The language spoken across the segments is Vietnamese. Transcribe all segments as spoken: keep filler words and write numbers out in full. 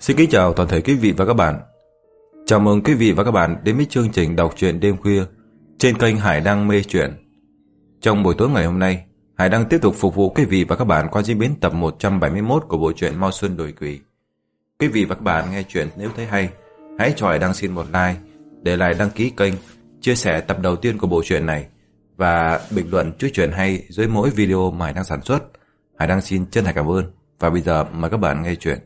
Xin kính chào toàn thể quý vị và các bạn. Chào mừng quý vị và các bạn đến với chương trình đọc truyện đêm khuya trên kênh Hải Đăng Mê Truyện. Trong buổi tối ngày hôm nay, Hải Đăng tiếp tục phục vụ quý vị và các bạn qua diễn biến tập một trăm bảy mươi mốt của bộ truyện Mao Xuân Đổi Quỷ. Quý vị và các bạn nghe truyện nếu thấy hay, hãy cho Hải Đăng xin một like, để lại đăng ký kênh, chia sẻ tập đầu tiên của bộ truyện này và bình luận chú truyện hay dưới mỗi video mà Hải Đăng sản xuất. Hải Đăng xin chân thành cảm ơn. Và bây giờ mời các bạn nghe truyện.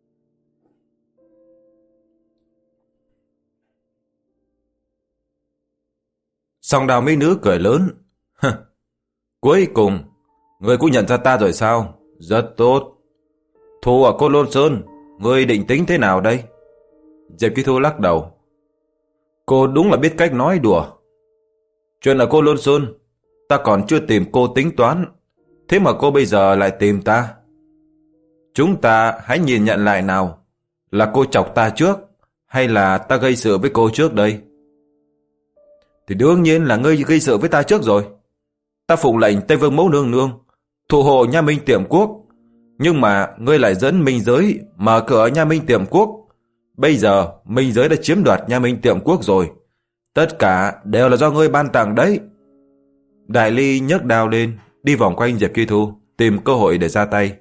Song Đào mỹ nữ cười lớn. Cuối cùng, ngươi cũng nhận ra ta rồi sao? Rất tốt. Thù ở Côn Lôn Sơn, ngươi định tính thế nào đây? Diệp Kỳ Thu lắc đầu. Cô đúng là biết cách nói đùa. Chuyện ở Côn Lôn Sơn, ta còn chưa tìm cô tính toán. Thế mà cô bây giờ lại tìm ta. Chúng ta hãy nhìn nhận lại nào. Là cô chọc ta trước, hay là ta gây sự với cô trước đây? Thì đương nhiên là ngươi gây sự với ta trước rồi. Ta phụng lệnh Tây Vương Mẫu Nương Nương thủ hộ Nha Minh Tiệm Quốc, nhưng mà ngươi lại dẫn Minh Giới mở cửa Nha Minh Tiệm Quốc. Bây giờ Minh Giới đã chiếm đoạt Nha Minh Tiệm Quốc rồi. Tất cả đều là do ngươi ban tặng đấy. Đại Ly nhấc đao lên, đi vòng quanh Diệp Kỳ Thu, tìm cơ hội để ra tay.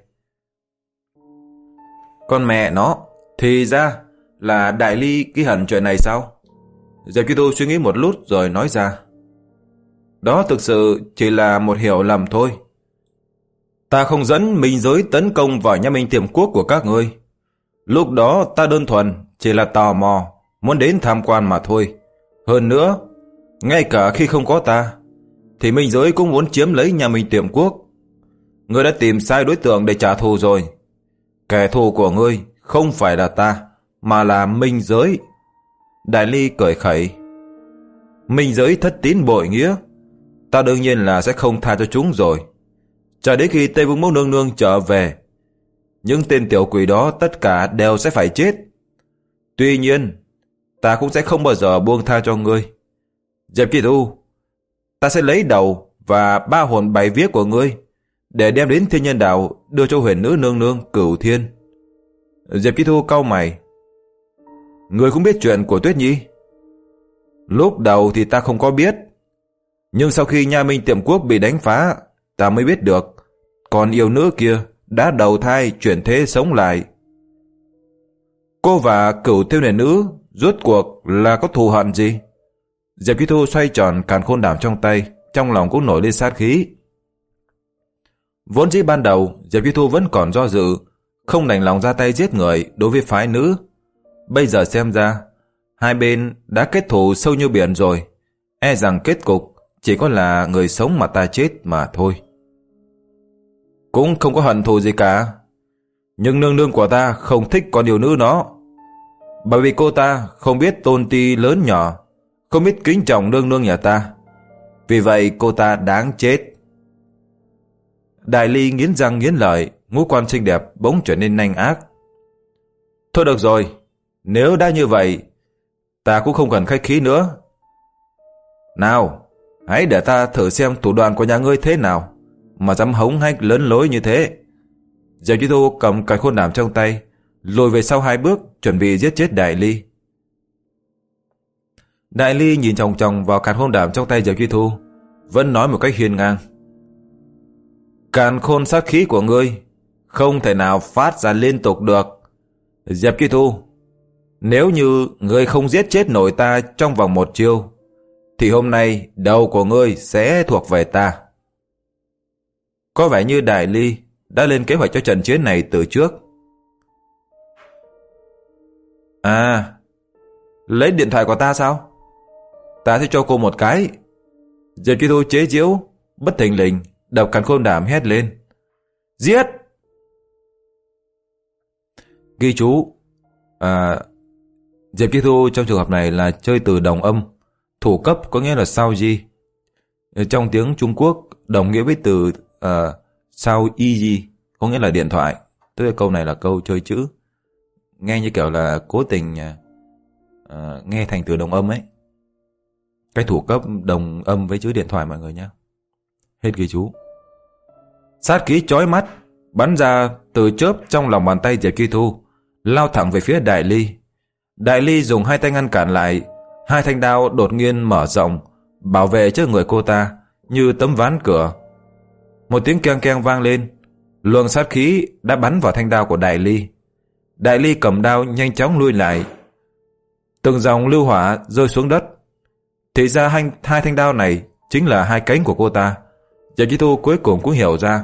Con mẹ nó, thì ra là Đại Ly ghi hận chuyện này sao? Diệp Kỳ Thu suy nghĩ một lúc rồi nói ra. Đó thực sự chỉ là một hiểu lầm thôi. Ta không dẫn Minh Giới tấn công vào Nha Minh Tiệm Quốc của các ngươi. Lúc đó ta đơn thuần chỉ là tò mò, muốn đến tham quan mà thôi. Hơn nữa, ngay cả khi không có ta, thì Minh Giới cũng muốn chiếm lấy Nha Minh Tiệm Quốc. Ngươi đã tìm sai đối tượng để trả thù rồi. Kẻ thù của ngươi không phải là ta, mà là Minh Giới. Đại Ly cười khẩy. Minh Giới thất tín bội nghĩa, ta đương nhiên là sẽ không tha cho chúng rồi. Cho đến khi Tây Vương Mẫu Nương Nương trở về, những tên tiểu quỷ đó tất cả đều sẽ phải chết. Tuy nhiên, ta cũng sẽ không bao giờ buông tha cho ngươi. Diệp Kỳ Thu, ta sẽ lấy đầu và ba hồn bảy vía của ngươi để đem đến Thiên Nhân Đảo đưa cho Huyền Nữ Nương Nương Cửu Thiên. Diệp Kỳ Thu cau mày. Ngươi cũng biết chuyện của Tuyết Nhi? Lúc đầu thì ta không có biết, nhưng sau khi Nha Minh Tiệm Quốc bị đánh phá, ta mới biết được con yêu nữ kia đã đầu thai chuyển thế sống lại. Cô và Cửu Thiên Huyền Nữ rốt cuộc là có thù hận gì? Diệp Kỳ Thu xoay tròn càn khôn đàm trong tay, trong lòng cũng nổi lên sát khí. Vốn dĩ ban đầu Diệp Kỳ Thu vẫn còn do dự, không đành lòng ra tay giết người đối với phái nữ. Bây giờ xem ra hai bên đã kết thù sâu như biển rồi, e rằng kết cục chỉ có là người sống mà ta chết mà thôi. Cũng không có hận thù gì cả, nhưng nương nương của ta không thích con yêu nữ nó, bởi vì cô ta không biết tôn ti lớn nhỏ, không biết kính trọng nương nương nhà ta. Vì vậy cô ta đáng chết. Đại Ly nghiến răng nghiến lợi, ngũ quan xinh đẹp bỗng trở nên nanh ác. Thôi được rồi, nếu đã như vậy, ta cũng không cần khách khí nữa. Nào, hãy để ta thử xem thủ đoạn của nhà ngươi thế nào, mà dám hống hách lớn lối như thế. Diệp Kỳ Thu cầm cái khôn đàm trong tay, lùi về sau hai bước, chuẩn bị giết chết Đại Ly. Đại Ly nhìn chòng chòng vào càn khôn đàm trong tay Diệp Kỳ Thu, vẫn nói một cách hiên ngang. Càn khôn sát khí của ngươi không thể nào phát ra liên tục được. Diệp Kỳ Thu, nếu như ngươi không giết chết nổi ta trong vòng một chiêu, thì hôm nay đầu của ngươi sẽ thuộc về ta. Có vẻ như Đại Ly đã lên kế hoạch cho trận chiến này từ trước. À, lấy điện thoại của ta sao? Ta sẽ cho cô một cái. Diệp Kỳ Thu chế giễu, bất thình lình đập càn khôn đàm hét lên. Giết! Ghi chú. À, Diệp Kỳ Thu trong trường hợp này là chơi từ đồng âm. Thủ cấp có nghĩa là sao di. Trong tiếng Trung Quốc đồng nghĩa với từ uh, sao y di, có nghĩa là điện thoại. Tức là câu này là câu chơi chữ, nghe như kiểu là cố tình uh, nghe thành từ đồng âm ấy. Cái thủ cấp đồng âm với chữ điện thoại mọi người nhé. Hết ghi chú. Sát khí chói mắt bắn ra từ chớp trong lòng bàn tay Diệp Kỳ Thu, lao thẳng về phía Đại Ly. Đại Ly dùng hai tay ngăn cản lại, hai thanh đao đột nhiên mở rộng, bảo vệ trước người cô ta như tấm ván cửa. Một tiếng keng keng vang lên, luồng sát khí đã bắn vào thanh đao của Đại Ly. Đại Ly cầm đao nhanh chóng lui lại. Từng dòng lưu hỏa rơi xuống đất. Thì ra hai, hai thanh đao này chính là hai cánh của cô ta. Diệp Chi Thu cuối cùng cũng hiểu ra.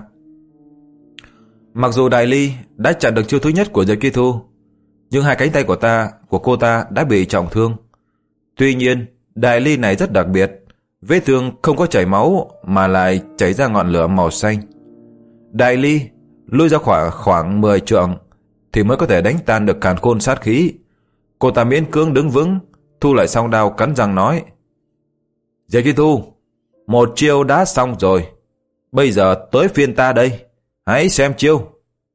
Mặc dù Đại Ly đã chặn được chiêu thứ nhất của Diệp Chi Thu, nhưng hai cánh tay của ta của cô ta đã bị trọng thương. Tuy nhiên, Đại Ly này rất đặc biệt, vết thương không có chảy máu mà lại chảy ra ngọn lửa màu xanh. Đại Ly lui ra khoảng khoảng mười trượng thì mới có thể đánh tan được càn khôn sát khí. Cô ta miễn cưỡng đứng vững, thu lại song đao, cắn răng nói: Diệp Chi Thu, một chiêu đã xong rồi, bây giờ tới phiên ta đây, hãy xem chiêu.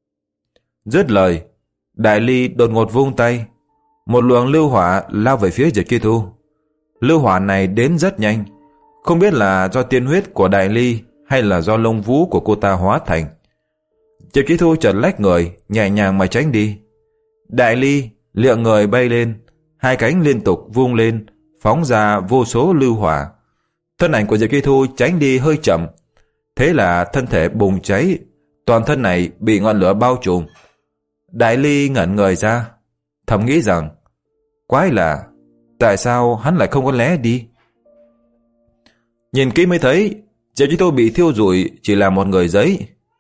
Dứt lời, Đại Ly đột ngột vung tay, một luồng lưu hỏa lao về phía Diệp Chi Thu. Lưu hỏa này đến rất nhanh, không biết là do tiên huyết của Đại Ly hay là do lông vũ của cô ta hóa thành. Diệp Chi Thu chợt lách người, nhẹ nhàng mà tránh đi. Đại Ly liệng người bay lên, hai cánh liên tục vung lên, phóng ra vô số lưu hỏa. Thân ảnh của Diệp Chi Thu tránh đi hơi chậm, thế là thân thể bùng cháy, toàn thân này bị ngọn lửa bao trùm. Đại Ly ngẩn người ra, thầm nghĩ rằng quái lạ, tại sao hắn lại không có lé đi. Nhìn kỹ mới thấy Diệp Chi Thu bị thiêu rụi chỉ là một người giấy.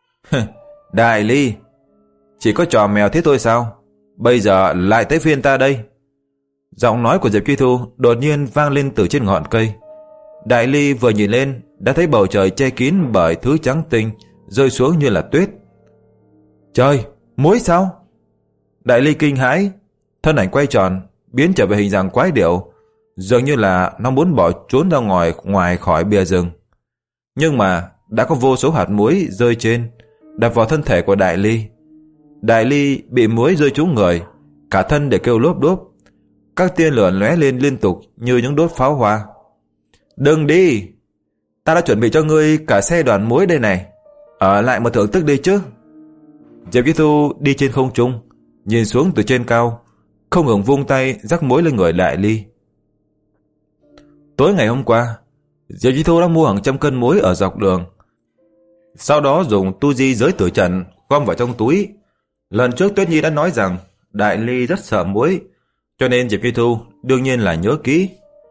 Đại Ly, chỉ có trò mèo thế thôi sao? Bây giờ lại tới phiên ta đây. Giọng nói của Diệp Chi Thu đột nhiên vang lên từ trên ngọn cây. Đại Ly vừa nhìn lên đã thấy bầu trời che kín bởi thứ trắng tinh rơi xuống như là tuyết. Trời, muối sao? Đại Ly kinh hãi, thân ảnh quay tròn, biến trở về hình dạng quái điểu, dường như là nó muốn bỏ trốn ra ngoài ngoài khỏi bìa rừng. Nhưng mà đã có vô số hạt muối rơi trên, đập vào thân thể của Đại Ly. Đại Ly bị muối rơi trúng người, cả thân để kêu lốp đốp. Các tia lửa lóe lên liên tục như những đốt pháo hoa. Đừng đi, ta đã chuẩn bị cho ngươi cả xe đoàn muối đây này, ở lại một thưởng thức đi chứ. Diệp Chi Thu đi trên không trung, nhìn xuống từ trên cao, không ngừng vung tay rắc muối lên người Đại Ly. Tối ngày hôm qua, Diệp Chi Thu đã mua hàng trăm cân muối ở dọc đường, sau đó dùng tu di giới tử trận gom vào trong túi. Lần trước Tuyết Nhi đã nói rằng Đại Ly rất sợ muối, cho nên Diệp Chi Thu đương nhiên là nhớ kỹ.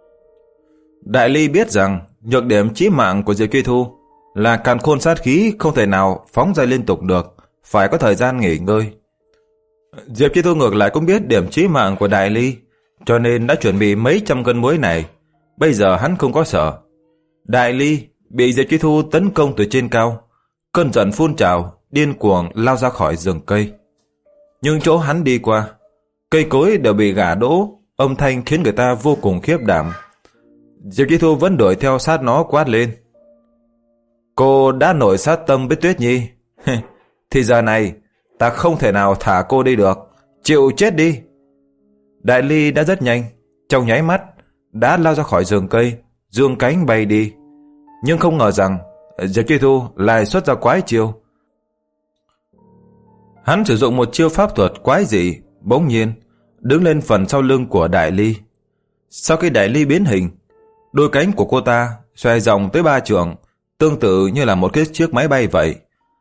Đại Ly biết rằng nhược điểm chí mạng của Diệp Chi Thu là càn khôn sát khí không thể nào phóng ra liên tục được, phải có thời gian nghỉ ngơi. Diệp Chi Thu ngược lại cũng biết điểm chí mạng của Đại Ly, cho nên đã chuẩn bị mấy trăm cân muối này. Bây giờ hắn không có sợ. Đại Ly bị Diệp Chi Thu tấn công từ trên cao, cơn giận phun trào, điên cuồng lao ra khỏi rừng cây. Nhưng chỗ hắn đi qua, cây cối đều bị gã đổ, âm thanh khiến người ta vô cùng khiếp đảm. Diệp Chi Thu vẫn đuổi theo sát nó, quát lên: Cô đã nổi sát tâm với Tuyết Nhi, thì giờ này ta không thể nào thả cô đi được, chịu chết đi. Đại Ly đã rất nhanh, trong nháy mắt đã lao ra khỏi rừng cây, dương cánh bay đi. Nhưng không ngờ rằng Diệp Chi Thu lại xuất ra quái chiêu. Hắn sử dụng một chiêu pháp thuật quái dị, bỗng nhiên đứng lên phần sau lưng của Đại Ly. Sau khi Đại Ly biến hình, đôi cánh của cô ta xoay rộng tới ba trượng, tương tự như là một cái chiếc máy bay vậy.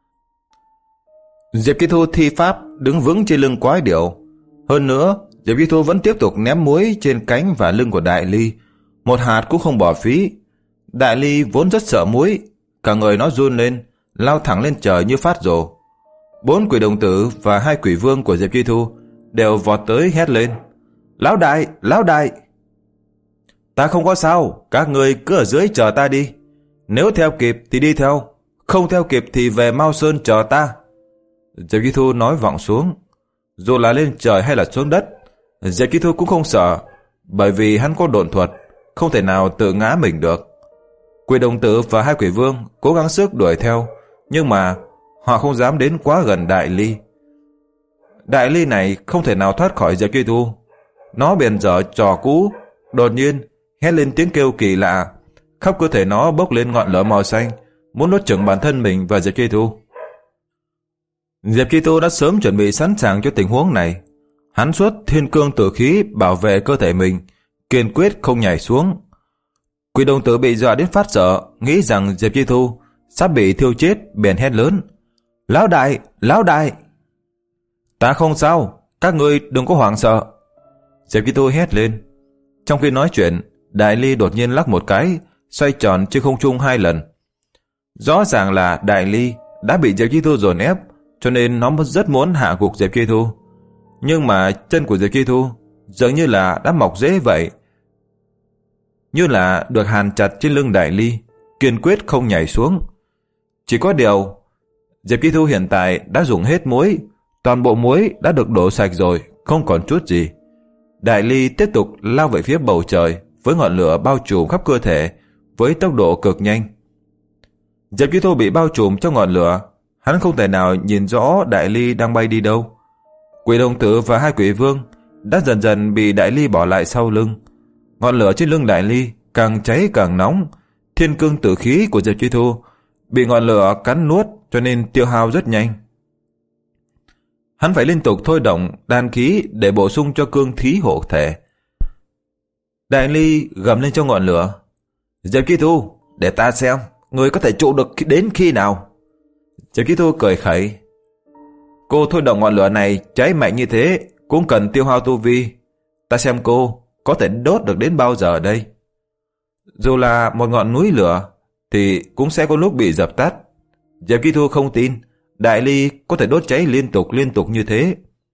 Diệp Chi Thu thi pháp đứng vững trên lưng quái điểu. Hơn nữa, Diệp Chi Thu vẫn tiếp tục ném muối trên cánh và lưng của Đại Ly, một hạt cũng không bỏ phí. Đại Ly vốn rất sợ muối, cả người nó run lên, lao thẳng lên trời như phát rồ. Bốn quỷ đồng tử và hai quỷ vương của Diệp Chi Thu đều vọt tới hét lên: Lão đại, lão đại! Ta không có sao, các người cứ ở dưới chờ ta đi. Nếu theo kịp thì đi theo, không theo kịp thì về Mao Sơn chờ ta. Diệp Chi Thu nói vọng xuống. Dù là lên trời hay là xuống đất, Diệp Chi Thu cũng không sợ, bởi vì hắn có độn thuật, không thể nào tự ngã mình được. Quỷ đồng tử và hai quỷ vương cố gắng sức đuổi theo, nhưng mà họ không dám đến quá gần Đại Ly. Đại Ly này không thể nào thoát khỏi Diệp Chi Thu. Nó bèn dở trò cũ, đột nhiên hét lên tiếng kêu kỳ lạ, khắp cơ thể nó bốc lên ngọn lửa màu xanh, muốn nuốt chửng bản thân mình và Diệp Chi Thu. Diệp Chi Thu đã sớm chuẩn bị sẵn sàng cho tình huống này. Hắn xuất thiên cương tử khí bảo vệ cơ thể mình, kiên quyết không nhảy xuống. Quỷ đồng tử bị dọa đến phát sợ, nghĩ rằng Diệp Chi Thu sắp bị thiêu chết, bèn hét lớn: Lão đại, lão đại! Ta không sao, các ngươi đừng có hoảng sợ. Diệp Chi Thu hét lên. Trong khi nói chuyện, Đại Ly đột nhiên lắc một cái, xoay tròn trên không trung hai lần. Rõ ràng là Đại Ly đã bị Diệp Chi Thu dồn ép, cho nên nó rất muốn hạ gục Diệp Chi Thu. Nhưng mà chân của Diệp Chi Thu dường như là đã mọc rễ vậy, như là được hàn chặt trên lưng Đại Ly, kiên quyết không nhảy xuống. Chỉ có điều, Diệp Chi Thu hiện tại đã dùng hết muối, toàn bộ muối đã được đổ sạch rồi, không còn chút gì. Đại Ly tiếp tục lao về phía bầu trời với ngọn lửa bao trùm khắp cơ thể với tốc độ cực nhanh. Diệp Chi Thu bị bao trùm trong ngọn lửa, hắn không thể nào nhìn rõ Đại Ly đang bay đi đâu. Quỷ đồng tử và hai quỷ vương đã dần dần bị Đại Ly bỏ lại sau lưng. Ngọn lửa trên lưng Đại Ly càng cháy càng nóng, thiên cương tử khí của Diệp Chi Thu bị ngọn lửa cắn nuốt cho nên tiêu hao rất nhanh. Hắn phải liên tục thôi động đan khí để bổ sung cho cương khí hộ thể. Đại Ly gầm lên trong ngọn lửa: Diệp Chi Thu, để ta xem người có thể trụ được đến khi nào. Diệp Chi Thu cười khẩy: Cô thôi động ngọn lửa này cháy mạnh như thế cũng cần tiêu hao tu vi. Ta xem cô có thể đốt được đến bao giờ đây. Dù là một ngọn núi lửa thì cũng sẽ có lúc bị dập tắt. Diệp Chi Thu không tin Đại Ly có thể đốt cháy liên tục liên tục như thế.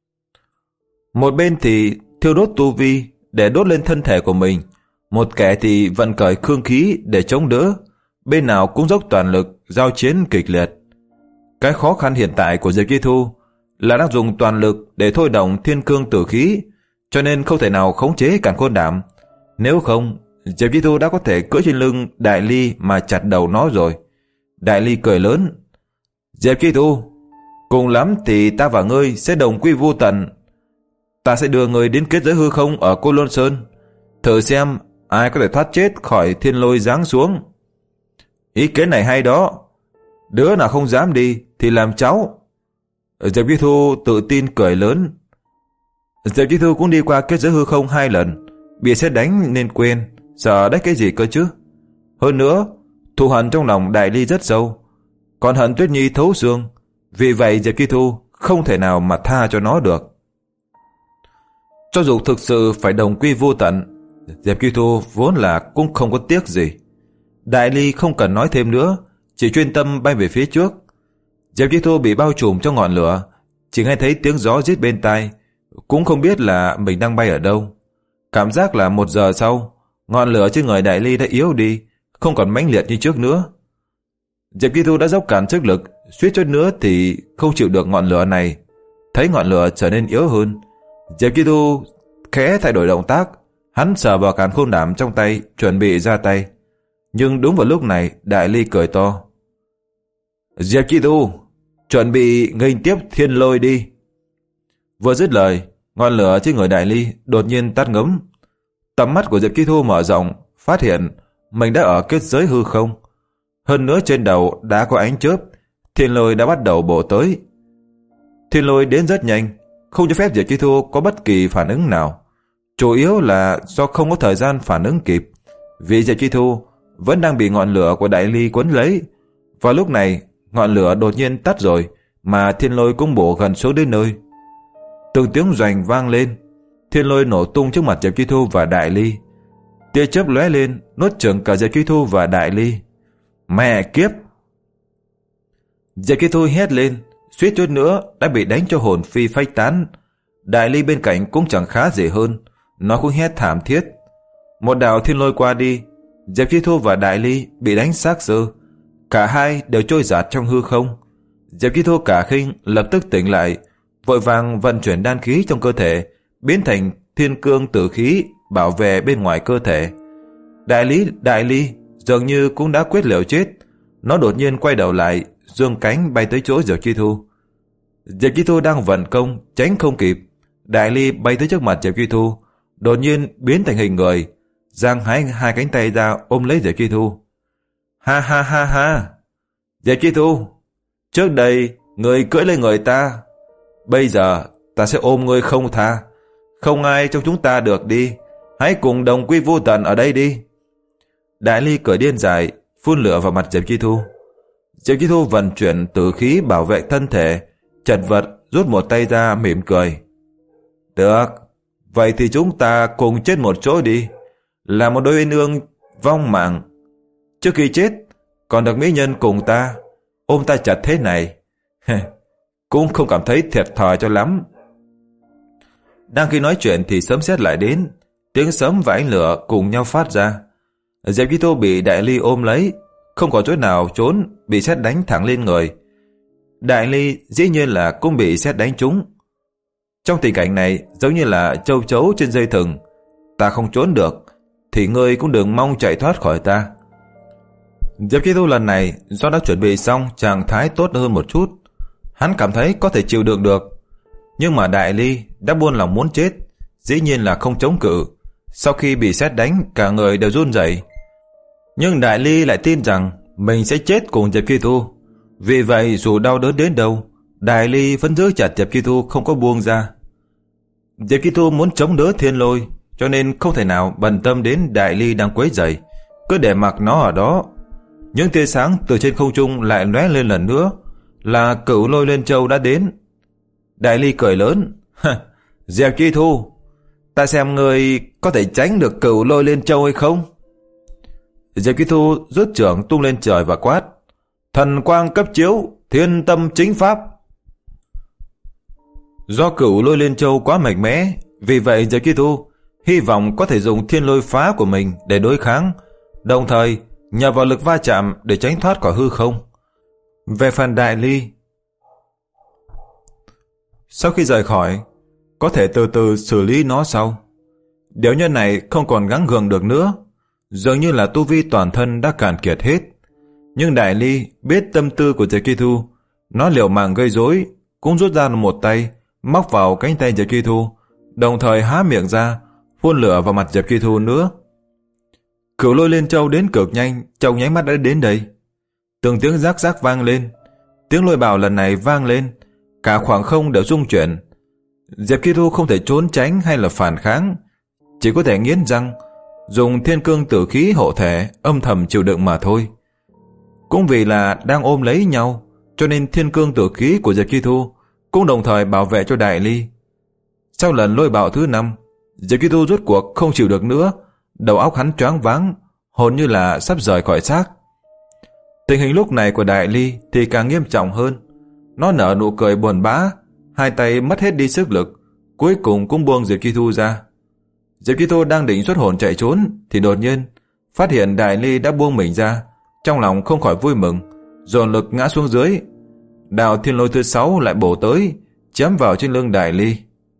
Một bên thì thiêu đốt tu vi để đốt lên thân thể của mình, một kẻ thì vận cởi cương khí để chống đỡ, bên nào cũng dốc toàn lực giao chiến kịch liệt. Cái khó khăn hiện tại của Diệp Chi Thu là đang dùng toàn lực để thôi động thiên cương tử khí, cho nên không thể nào khống chế càn khôn đảm. Nếu không, Diệp Chi Thu đã có thể cưỡi trên lưng Đại Ly mà chặt đầu nó rồi. Đại Ly cười lớn: Diệp Chi Thu, cùng lắm thì ta và ngươi sẽ đồng quy vu tận. Ta sẽ đưa ngươi đến kết giới hư không ở Côn Lôn Sơn, thử xem ai có thể thoát chết khỏi thiên lôi giáng xuống. Ý kiến này hay đó. Đứa nào không dám đi thì làm cháu. Diệp Chi Thu tự tin cười lớn. Diệp Chi Thu cũng đi qua kết giới hư không hai lần, bị sét đánh nên quên, sợ đấy cái gì cơ chứ. Hơn nữa, thù hận trong lòng Đại Ly rất sâu, còn hận Tuyết Nhi thấu xương, vì vậy Diệp Chi Thu không thể nào mà tha cho nó được. Cho dù thực sự phải đồng quy vô tận, Diệp Chi Thu vốn là cũng không có tiếc gì. Đại Ly không cần nói thêm nữa, chỉ chuyên tâm bay về phía trước. Diệp Chi Thu bị bao trùm trong ngọn lửa, chỉ nghe thấy tiếng gió rít bên tai, cũng không biết là mình đang bay ở đâu. Cảm giác là một giờ sau, ngọn lửa trên người Đại Ly đã yếu đi, không còn mãnh liệt như trước nữa. Diệp Chi Thu đã dốc cạn sức lực, suýt chút nữa thì không chịu được ngọn lửa này. Thấy ngọn lửa trở nên yếu hơn, Diệp Chi Thu khẽ thay đổi động tác, hắn sờ vào càn khôn đảm trong tay, chuẩn bị ra tay. Nhưng đúng vào lúc này, Đại Ly cười to: Diệp Chi Thu, chuẩn bị nghênh tiếp thiên lôi đi. Vừa dứt lời, ngọn lửa trên người Đại Ly đột nhiên tắt ngấm. Tầm mắt của Diệp Chi Thu mở rộng, phát hiện mình đã ở kết giới hư không. Hơn nữa trên đầu đã có ánh chớp, thiên lôi đã bắt đầu bổ tới. Thiên lôi đến rất nhanh, không cho phép Diệp Chi Thu có bất kỳ phản ứng nào. Chủ yếu là do không có thời gian phản ứng kịp, vì Diệp Chi Thu vẫn đang bị ngọn lửa của Đại Ly quấn lấy. Vào lúc này, ngọn lửa đột nhiên tắt rồi, mà thiên lôi cũng bổ gần xuống đến nơi. Từng tiếng doành vang lên, thiên lôi nổ tung trước mặt Diệp Chi Thu và Đại Ly. Tia chớp lóe lên, nuốt chửng cả Diệp Chi Thu và Đại Ly. Mẹ kiếp! Diệp Chi Thu hét lên, suýt chút nữa đã bị đánh cho hồn phi phách tán. Đại Ly bên cạnh cũng chẳng khá gì hơn, nó cũng hét thảm thiết. Một đạo thiên lôi qua đi, Diệp Chi Thu và Đại Ly bị đánh xác xơ, cả hai đều trôi dạt trong hư không. Diệp Chi Thu cả khinh lập tức tỉnh lại, vội vàng vận chuyển đan khí trong cơ thể, biến thành thiên cương tử khí bảo vệ bên ngoài cơ thể. Đại Lý, Đại Ly dường như cũng đã quyết liều chết, nó đột nhiên quay đầu lại, dương cánh bay tới chỗ Diệp Chi Thu. Diệp Chi Thu đang vận công, tránh không kịp. Đại Ly bay tới trước mặt Diệp Chi Thu, đột nhiên biến thành hình người, giang hai, hai cánh tay ra ôm lấy Diệp Chi Thu. Ha ha ha ha! Diệp Chi Thu, trước đây người cưỡi lên người ta, bây giờ ta sẽ ôm ngươi không tha, Không ai trong chúng ta được đi. Hãy cùng đồng quy vô tận ở đây đi. Đại ly cười điên dại, phun lửa vào mặt Diệp Chi Thu. Diệp Chi Thu vận chuyển tử khí bảo vệ thân thể, chật vật rút một tay ra mỉm cười. Được, vậy thì chúng ta cùng chết một chỗ đi, là một đôi uyên ương vong mạng. Trước khi chết, còn được mỹ nhân cùng ta ôm ta chặt thế này, cũng không cảm thấy thiệt thòi cho lắm. Đang khi nói chuyện thì sấm sét lại đến, tiếng sấm và ánh lửa cùng nhau phát ra. Diệp Chi Thu bị Đại ly ôm lấy, không có chỗ nào trốn, bị sét đánh thẳng lên người. Đại ly dĩ nhiên là cũng bị sét đánh trúng. Trong tình cảnh này giống như là châu chấu trên dây thừng, ta không trốn được thì ngươi cũng đừng mong chạy thoát khỏi ta. Diệp Chi Thu lần này do đã chuẩn bị xong trạng thái tốt hơn một chút, hắn cảm thấy có thể chịu đựng được. Nhưng mà Đại ly đã buôn lòng muốn chết, dĩ nhiên là không chống cự. Sau khi bị sét đánh, cả người đều run rẩy. Nhưng Đại ly lại tin rằng mình sẽ chết cùng Diệp Chi Thu. Vì vậy dù đau đớn đến đâu, Đại ly vẫn giữ chặt Diệp Chi Thu không có buông ra. Diệp Chi Thu muốn chống đỡ thiên lôi, cho nên không thể nào bận tâm đến Đại ly đang quấy rầy, cứ để mặc nó ở đó. Những tia sáng từ trên không trung lại lóe lên lần nữa, là Cửu Lôi Liên Châu đã đến. Đại ly cười lớn, Diệp Chi Thu, ta xem ngươi có thể tránh được Cửu Lôi Liên Châu hay không? Diệp Chi Thu rút trưởng tung lên trời và quát, thần quang cấp chiếu, thiên tâm chính pháp. Do Cửu Lôi Liên Châu quá mạnh mẽ, vì vậy Diệp Chi Thu hy vọng có thể dùng thiên lôi phá của mình để đối kháng, đồng thời nhờ vào lực va chạm để tránh thoát khỏi hư không. Về phần Đại ly, sau khi rời khỏi, có thể từ từ xử lý nó sau. Điểu nhân này không còn gắng gượng được nữa, dường như là tu vi toàn thân đã cạn kiệt hết. Nhưng Đại ly biết tâm tư của Diệp Chi Thu, nó liều mạng gây rối, cũng rút ra một tay, móc vào cánh tay Diệp Chi Thu, đồng thời há miệng ra, phun lửa vào mặt Diệp Chi Thu nữa. Cửu Lôi Liên Châu đến cực nhanh, trong nháy mắt đã đến đây. Từng tiếng rác rác vang lên, tiếng lôi bào lần này vang lên, cả khoảng không đều rung chuyển. Diệp Chi Thu không thể trốn tránh hay là phản kháng, chỉ có thể nghiến răng, dùng thiên cương tử khí hộ thể, âm thầm chịu đựng mà thôi. Cũng vì là đang ôm lấy nhau, cho nên thiên cương tử khí của Diệp Chi Thu cũng đồng thời bảo vệ cho Đại ly. Sau lần lôi bạo thứ năm, Diệp Chi Thu rốt cuộc không chịu được nữa, đầu óc hắn choáng váng, hồn như là sắp rời khỏi xác. Tình hình lúc này của Đại ly thì càng nghiêm trọng hơn. Nó nở nụ cười buồn bã, hai tay mất hết đi sức lực, cuối cùng cũng buông Diệp Chi Thu ra. Diệp Chi Thu đang định xuất hồn chạy trốn thì đột nhiên phát hiện Đại ly đã buông mình ra, trong lòng không khỏi vui mừng, dồn lực ngã xuống dưới. Đạo thiên lôi thứ sáu lại bổ tới, chém vào trên lưng Đại ly.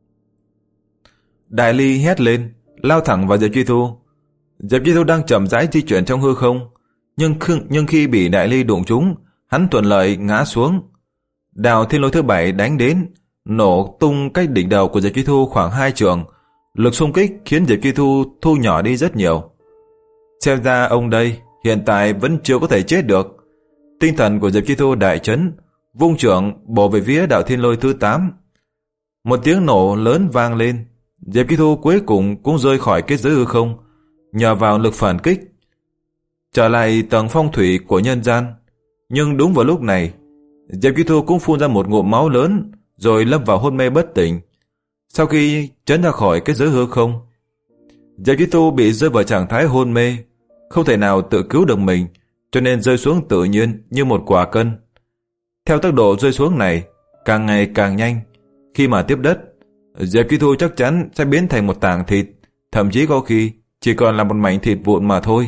Đại ly hét lên, lao thẳng vào Diệp Chi Thu. Diệp Chi Thu đang chậm rãi di chuyển trong hư không, nhưng nhưng khi bị Đại ly đụng trúng, hắn thuận lợi ngã xuống. Đạo thiên lôi thứ bảy đánh đến, nổ tung cách đỉnh đầu của Diệp Chi Thu khoảng hai trượng, lực xung kích khiến Diệp Chi Thu thu nhỏ đi rất nhiều. Xem ra ông đây hiện tại vẫn chưa có thể chết được. Tinh thần của Diệp Chi Thu đại chấn, vung trưởng bổ về phía đạo thiên lôi thứ tám. Một tiếng nổ lớn vang lên, Diệp Chi Thu cuối cùng cũng rơi khỏi kết giới hư không, nhờ vào lực phản kích trở lại tầng phong thủy của nhân gian. Nhưng đúng vào lúc này, Diệp Chi Thu cũng phun ra một ngụm máu lớn, rồi lâm vào hôn mê bất tỉnh. Sau khi trấn ra khỏi kết giới hư không, Diệp Chi Thu bị rơi vào trạng thái hôn mê, không thể nào tự cứu được mình, cho nên rơi xuống tự nhiên như một quả cân. Theo tốc độ rơi xuống này càng ngày càng nhanh, khi mà tiếp đất, Diệp Chi Thu chắc chắn sẽ biến thành một tảng thịt, thậm chí có khi chỉ còn là một mảnh thịt vụn mà thôi.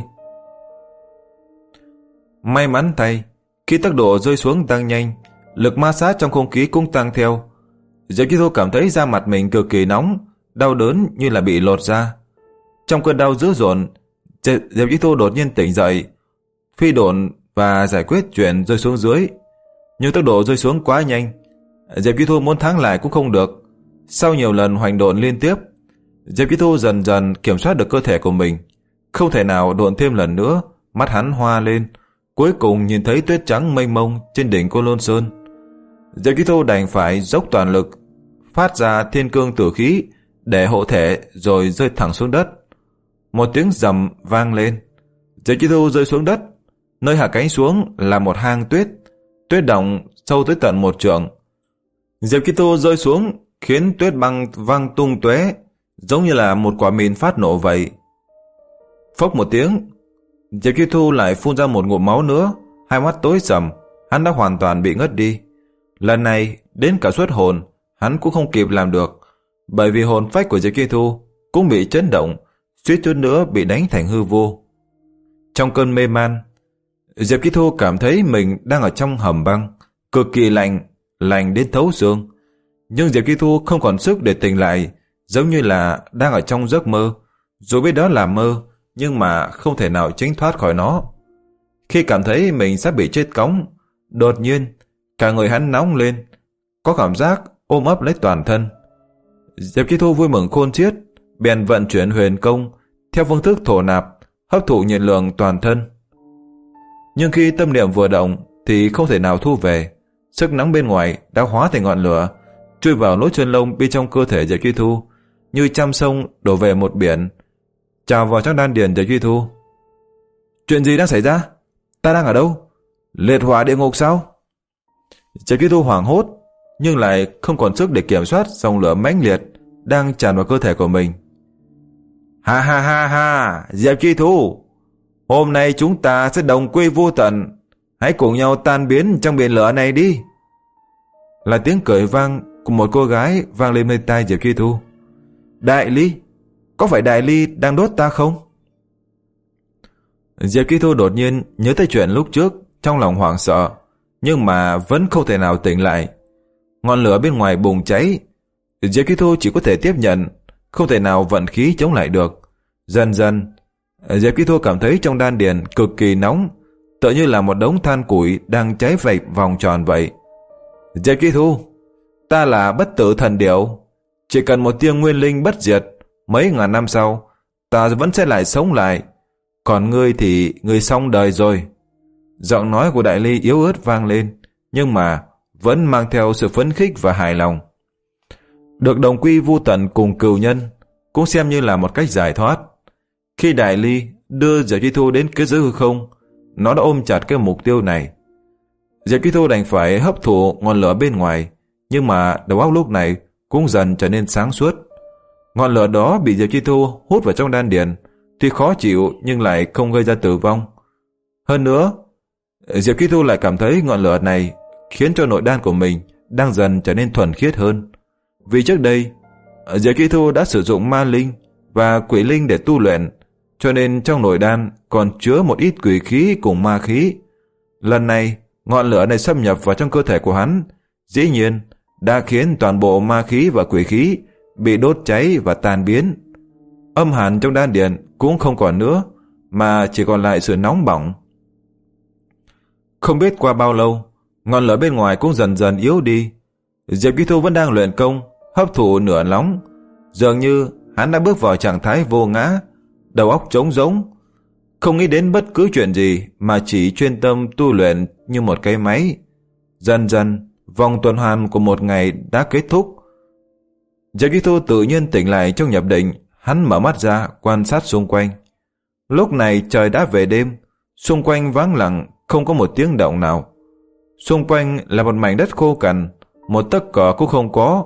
May mắn thay, khi tốc độ rơi xuống tăng nhanh, lực ma sát trong không khí cũng tăng theo. Diệp Chi Thu cảm thấy da mặt mình cực kỳ nóng, đau đớn như là bị lột da. Trong cơn đau dữ dội, Diệp Chi Thu đột nhiên tỉnh dậy, phi độn và giải quyết chuyện rơi xuống dưới. Nhưng tốc độ rơi xuống quá nhanh, Diệp Chi Thu muốn thắng lại cũng không được. Sau nhiều lần hoành độn liên tiếp, Diệp Chi Thu dần dần kiểm soát được cơ thể của mình, không thể nào độn thêm lần nữa. Mắt hắn hoa lên, cuối cùng nhìn thấy tuyết trắng mênh mông trên đỉnh Côn Lôn Sơn. Diệp Chi Thu đành phải dốc toàn lực phát ra thiên cương tử khí để hộ thể rồi rơi thẳng xuống đất. Một tiếng rầm vang lên. Diệp Chi Thu rơi xuống đất. Nơi hạ cánh xuống là một hang tuyết, tuyết đọng sâu tới tận một trượng. Diệp Chi Thu rơi xuống khiến tuyết băng văng tung tóe, giống như là một quả mìn phát nổ vậy. Phốc một tiếng, Diệp Chi Thu lại phun ra một ngụm máu nữa, hai mắt tối sầm, hắn đã hoàn toàn bị ngất đi. Lần này, đến cả xuất hồn, hắn cũng không kịp làm được, bởi vì hồn phách của Diệp Chi Thu cũng bị chấn động, suýt chút nữa bị đánh thành hư vô. Trong cơn mê man, Diệp Chi Thu cảm thấy mình đang ở trong hầm băng, cực kỳ lạnh, lạnh đến thấu xương. Nhưng Diệp Chi Thu không còn sức để tỉnh lại, giống như là đang ở trong giấc mơ. Dù biết đó là mơ, nhưng mà không thể nào tránh thoát khỏi nó. Khi cảm thấy mình sắp bị chết cóng, đột nhiên, cả người hắn nóng lên, có cảm giác ôm ấp lấy toàn thân. Diệp Chi Thu vui mừng khôn xiết, bèn vận chuyển huyền công, theo phương thức thổ nạp, hấp thụ nhiệt lượng toàn thân. Nhưng khi tâm niệm vừa động, thì không thể nào thu về. Sức nóng bên ngoài đã hóa thành ngọn lửa, chui vào lỗ chân lông bên trong cơ thể Diệp Chi Thu, như trăm sông đổ về một biển, trào vào trong đan điền Diệp Chi Thu. Chuyện gì đang xảy ra? Ta đang ở đâu? Liệt hỏa địa ngục sao? Diệp Chi Thu hoảng hốt, nhưng lại không còn sức để kiểm soát dòng lửa mãnh liệt đang tràn vào cơ thể của mình. Ha ha ha ha, Diệp Chi Thu, hôm nay chúng ta sẽ đồng quy vô tận, hãy cùng nhau tan biến trong biển lửa này đi. Là tiếng cười vang của một cô gái vang lên bên tai Diệp Chi Thu. Đại Ly, có phải Đại Ly đang đốt ta không? Diệp Chi Thu đột nhiên nhớ tới chuyện lúc trước, trong lòng hoảng sợ, nhưng mà vẫn không thể nào tỉnh lại. Ngọn lửa bên ngoài bùng cháy, Diệp Chi Thu chỉ có thể tiếp nhận, không thể nào vận khí chống lại được. Dần dần, Diệp Chi Thu cảm thấy trong đan điền cực kỳ nóng, tựa như là một đống than củi đang cháy vạch vòng tròn vậy. Diệp Chi Thu, ta là bất tử thần điểu, chỉ cần một tia nguyên linh bất diệt, mấy ngàn năm sau, ta vẫn sẽ lại sống lại. Còn ngươi thì ngươi xong đời rồi. Giọng nói của Đại Ly yếu ớt vang lên, nhưng mà vẫn mang theo sự phấn khích và hài lòng. Được đồng quy vu tận cùng cừu nhân cũng xem như là một cách giải thoát. Khi Đại Ly đưa Diệp Chi Thu đến kết giới hư không, nó đã ôm chặt cái mục tiêu này. Diệp Chi Thu đành phải hấp thụ ngọn lửa bên ngoài, nhưng mà đầu óc lúc này cũng dần trở nên sáng suốt. Ngọn lửa đó bị Diệp Chi Thu hút vào trong đan điền, tuy khó chịu nhưng lại không gây ra tử vong. Hơn nữa, Diệp Chi Thu lại cảm thấy ngọn lửa này khiến cho nội đan của mình đang dần trở nên thuần khiết hơn. Vì trước đây, Diệp Chi Thu đã sử dụng ma linh và quỷ linh để tu luyện, cho nên trong nội đan còn chứa một ít quỷ khí cùng ma khí. Lần này, ngọn lửa này xâm nhập vào trong cơ thể của hắn, dĩ nhiên đã khiến toàn bộ ma khí và quỷ khí bị đốt cháy và tan biến. Âm hàn trong đan điền cũng không còn nữa, mà chỉ còn lại sự nóng bỏng. Không biết qua bao lâu, ngọn lửa bên ngoài cũng dần dần yếu đi. Diệp Chi Thu vẫn đang luyện công, hấp thụ nửa nóng. Dường như hắn đã bước vào trạng thái vô ngã, đầu óc trống rỗng, không nghĩ đến bất cứ chuyện gì mà chỉ chuyên tâm tu luyện như một cái máy. Dần dần, vòng tuần hoàn của một ngày đã kết thúc. Diệp Chi Thu tự nhiên tỉnh lại trong nhập định, hắn mở mắt ra quan sát xung quanh. Lúc này trời đã về đêm, xung quanh vắng lặng, không có một tiếng động nào. Xung quanh là một mảnh đất khô cằn, một tấc cỏ cũng không có.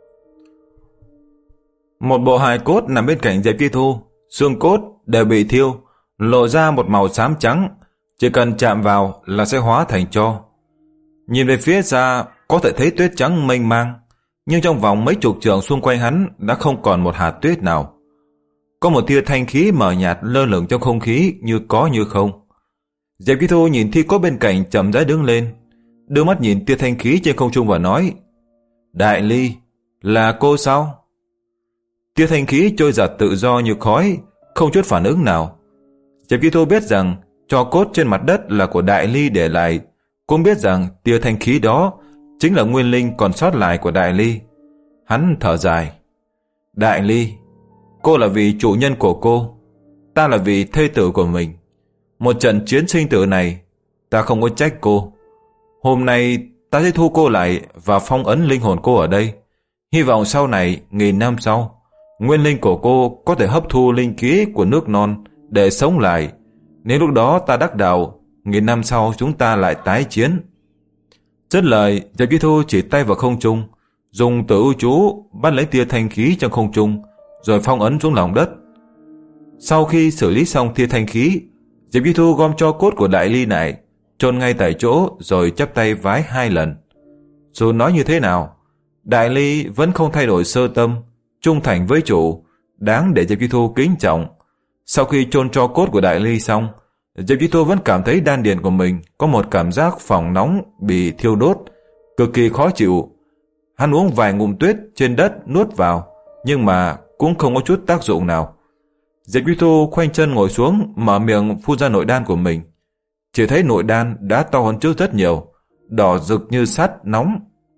Một bộ hài cốt nằm bên cạnh Diệp Chi Thu, xương cốt đều bị thiêu, lộ ra một màu xám trắng, chỉ cần chạm vào là sẽ hóa thành tro. Nhìn về phía xa có thể thấy tuyết trắng mênh mang, nhưng trong vòng mấy chục trượng xung quanh hắn đã không còn một hạt tuyết nào. Có một tia thanh khí mờ nhạt lơ lửng trong không khí như có như không. Diệp Chi Thu nhìn thi cốt bên cạnh chậm rãi đứng lên, đưa mắt nhìn tia thanh khí trên không trung và nói: Đại Ly, là cô sao? Tia thanh khí trôi giạt tự do như khói, không chút phản ứng nào. Diệp Chi Thu biết rằng tro cốt trên mặt đất là của Đại Ly để lại, cũng biết rằng tia thanh khí đó chính là nguyên linh còn sót lại của Đại Ly. Hắn thở dài: Đại Ly, cô là vì chủ nhân của cô, ta là vì thê tử của mình. Một trận chiến sinh tử này, ta không có trách cô. Hôm nay ta sẽ thu cô lại và phong ấn linh hồn cô ở đây. Hy vọng sau này, nghìn năm sau, Nguyên linh của cô có thể hấp thu linh khí của nước non để sống lại. Nếu lúc đó ta đắc đạo, nghìn năm sau chúng ta lại tái chiến. Dứt lời, Diệp Chi Thu chỉ tay vào không trung, dùng tử ưu chú bắt lấy tia thanh khí trong không trung, rồi phong ấn xuống lòng đất. Sau khi xử lý xong tia thanh khí, Diệp Chi Thu gom tro cốt của Đại Ly lại, chôn ngay tại chỗ rồi chắp tay vái hai lần. Dù nói như thế nào, Đại Ly vẫn không thay đổi sơ tâm, trung thành với chủ, đáng để Diệp Chi Thu kính trọng. Sau khi chôn tro cốt của Đại Ly xong, Diệp Chi Thu vẫn cảm thấy đan điền của mình có một cảm giác phòng nóng bị thiêu đốt, cực kỳ khó chịu. Hắn uống vài ngụm tuyết trên đất nuốt vào, nhưng mà cũng không có chút tác dụng nào. Diệp Chi Thu khoanh chân ngồi xuống, mở miệng phun ra nội đan của mình. Chỉ thấy nội đan đã to hơn trước rất nhiều, đỏ rực như sắt nóng.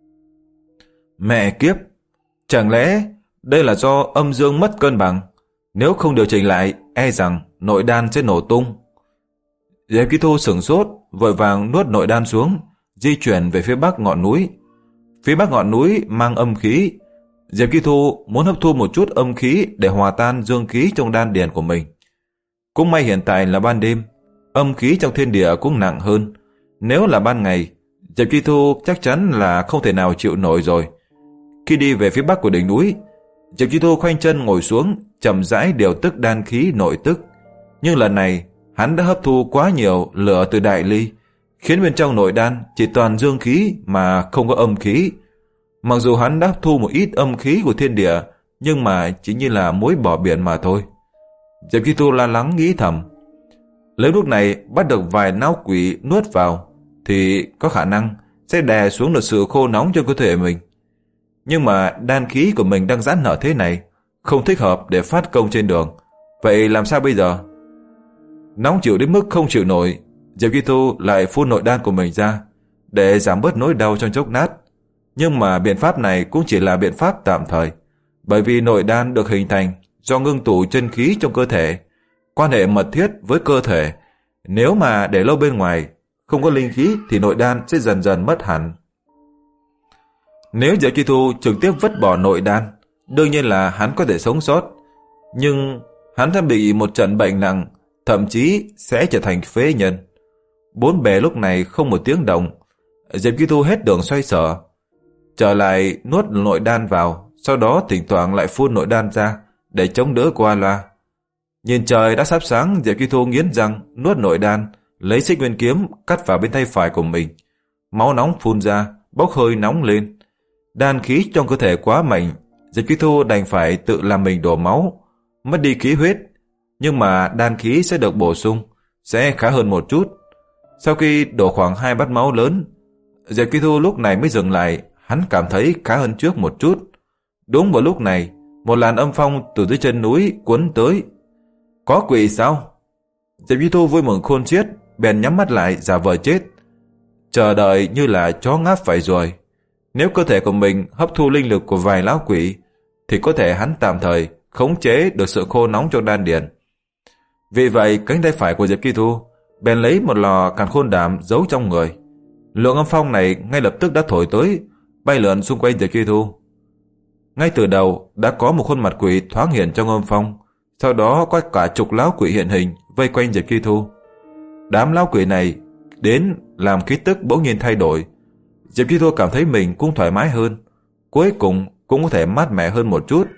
Mẹ kiếp! Chẳng lẽ đây là do âm dương mất cân bằng? Nếu không điều chỉnh lại, e rằng nội đan sẽ nổ tung. Diệp Chi Thu sửng sốt, vội vàng nuốt nội đan xuống, di chuyển về phía bắc ngọn núi. Phía bắc ngọn núi mang âm khí. Diệp Chi Thu muốn hấp thu một chút âm khí để hòa tan dương khí trong đan điền của mình. Cũng may hiện tại là ban đêm, âm khí trong thiên địa cũng nặng hơn. Nếu là ban ngày, Diệp Chi Thu chắc chắn là không thể nào chịu nổi rồi. Khi đi về phía bắc của đỉnh núi, Diệp Chi Thu khoanh chân ngồi xuống, chậm rãi điều tức đan khí nội tức. Nhưng lần này, hắn đã hấp thu quá nhiều lửa từ Đại Ly, khiến bên trong nội đan chỉ toàn dương khí mà không có âm khí. Mặc dù hắn đã hấp thu một ít âm khí của thiên địa, nhưng mà chỉ như là muối bỏ biển mà thôi. Diệp Chi Thu lo lắng nghĩ thầm, nếu lúc này bắt được vài não quỷ nuốt vào, thì có khả năng sẽ đè xuống được sự khô nóng trong cơ thể mình. Nhưng mà đan khí của mình đang giãn nở thế này, không thích hợp để phát công trên đường. Vậy làm sao bây giờ? Nóng chịu đến mức không chịu nổi, Diệp Chi Thu lại phun nội đan của mình ra để giảm bớt nỗi đau trong chốc lát. Nhưng mà biện pháp này cũng chỉ là biện pháp tạm thời, bởi vì nội đan được hình thành do ngưng tụ chân khí trong cơ thể, quan hệ mật thiết với cơ thể. Nếu mà để lâu bên ngoài, không có linh khí thì nội đan sẽ dần dần mất hẳn. Nếu Diệp Chi Thu trực tiếp vứt bỏ nội đan, đương nhiên là hắn có thể sống sót, nhưng hắn sẽ bị một trận bệnh nặng, thậm chí sẽ trở thành phế nhân. Bốn bề lúc này không một tiếng động. Diệp Chi Thu hết đường xoay sở, trở lại nuốt nội đan vào, sau đó thỉnh thoảng lại phun nội đan ra để chống đỡ qua loa. Nhìn trời đã sắp sáng, Diệp Chi Thu nghiến răng nuốt nội đan, lấy xích nguyên kiếm cắt vào bên tay phải của mình. Máu nóng phun ra, bốc hơi nóng lên. Đan khí trong cơ thể quá mạnh, Diệp Chi Thu đành phải tự làm mình đổ máu, mất đi khí huyết, nhưng mà đan khí sẽ được bổ sung, sẽ khá hơn một chút. Sau khi đổ khoảng hai bát máu lớn, Diệp Chi Thu lúc này mới dừng lại. Hắn cảm thấy khá hơn trước một chút. Đúng vào lúc này, một làn âm phong từ dưới chân núi cuốn tới. Có quỷ sao? Diệp Chi Thu vui mừng khôn xiết, bèn nhắm mắt lại giả vờ chết, chờ đợi như là chó ngáp phải ruồi. Nếu cơ thể của mình hấp thu linh lực của vài lão quỷ, thì có thể hắn tạm thời khống chế được sự khô nóng trong đan điền. Vì vậy, cánh tay phải của Diệp Chi Thu bèn lấy một lò càn khôn đảm giấu trong người. Lượng âm phong này ngay lập tức đã thổi tới, bay lượn xung quanh Diệp Chi Thu. Ngay từ đầu đã có một khuôn mặt quỷ thoáng hiện trong âm phong, sau đó có cả chục lão quỷ hiện hình vây quanh Diệp Chi Thu. Đám lão quỷ này đến làm khí tức bỗng nhiên thay đổi. Diệp Chi Thu cảm thấy mình cũng thoải mái hơn, cuối cùng cũng có thể mát mẻ hơn một chút.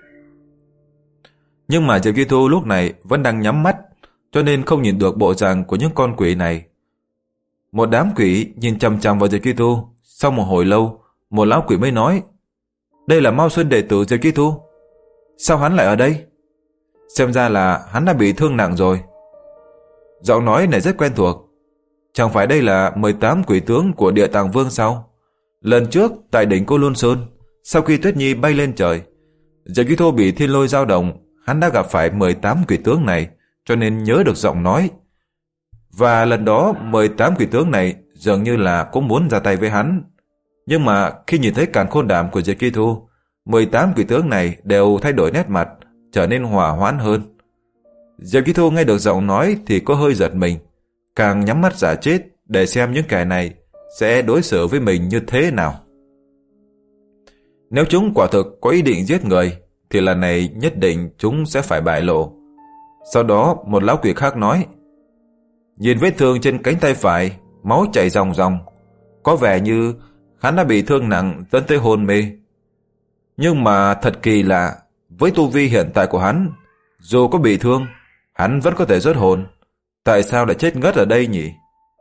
Nhưng mà Diệp Chi Thu lúc này vẫn đang nhắm mắt, cho nên không nhìn được bộ dạng của những con quỷ này. Một đám quỷ nhìn chằm chằm vào Diệp Chi Thu. Sau một hồi lâu, một lão quỷ mới nói, đây là Mao Xuân đệ tử Diệp Chi Thu. Sao hắn lại ở đây? Xem ra là hắn đã bị thương nặng rồi. Giọng nói này rất quen thuộc. Chẳng phải đây là mười tám quỷ tướng của Địa Tạng Vương sao? Lần trước tại đỉnh Cô Luân Sơn, sau khi Tuyết Nhi bay lên trời, Diệp Chi Thu bị thiên lôi dao động, hắn đã gặp phải mười tám quỷ tướng này, cho nên nhớ được giọng nói. Và lần đó mười tám quỷ tướng này dường như là cũng muốn ra tay với hắn. Nhưng mà khi nhìn thấy càn khôn đảm của Diệp Chi Thu, mười tám quỷ tướng này đều thay đổi nét mặt, trở nên hòa hoãn hơn. Diệp Chi Thu nghe được giọng nói thì có hơi giật mình, càng nhắm mắt giả chết để xem những kẻ này sẽ đối xử với mình như thế nào. Nếu chúng quả thực có ý định giết người, thì lần này nhất định chúng sẽ phải bại lộ. Sau đó một lão quỷ khác nói, nhìn vết thương trên cánh tay phải, máu chảy ròng ròng, có vẻ như hắn đã bị thương nặng dẫn tới hôn mê. Nhưng mà thật kỳ lạ, với tu vi hiện tại của hắn, dù có bị thương, hắn vẫn có thể xuất hồn. Tại sao lại chết ngất ở đây nhỉ?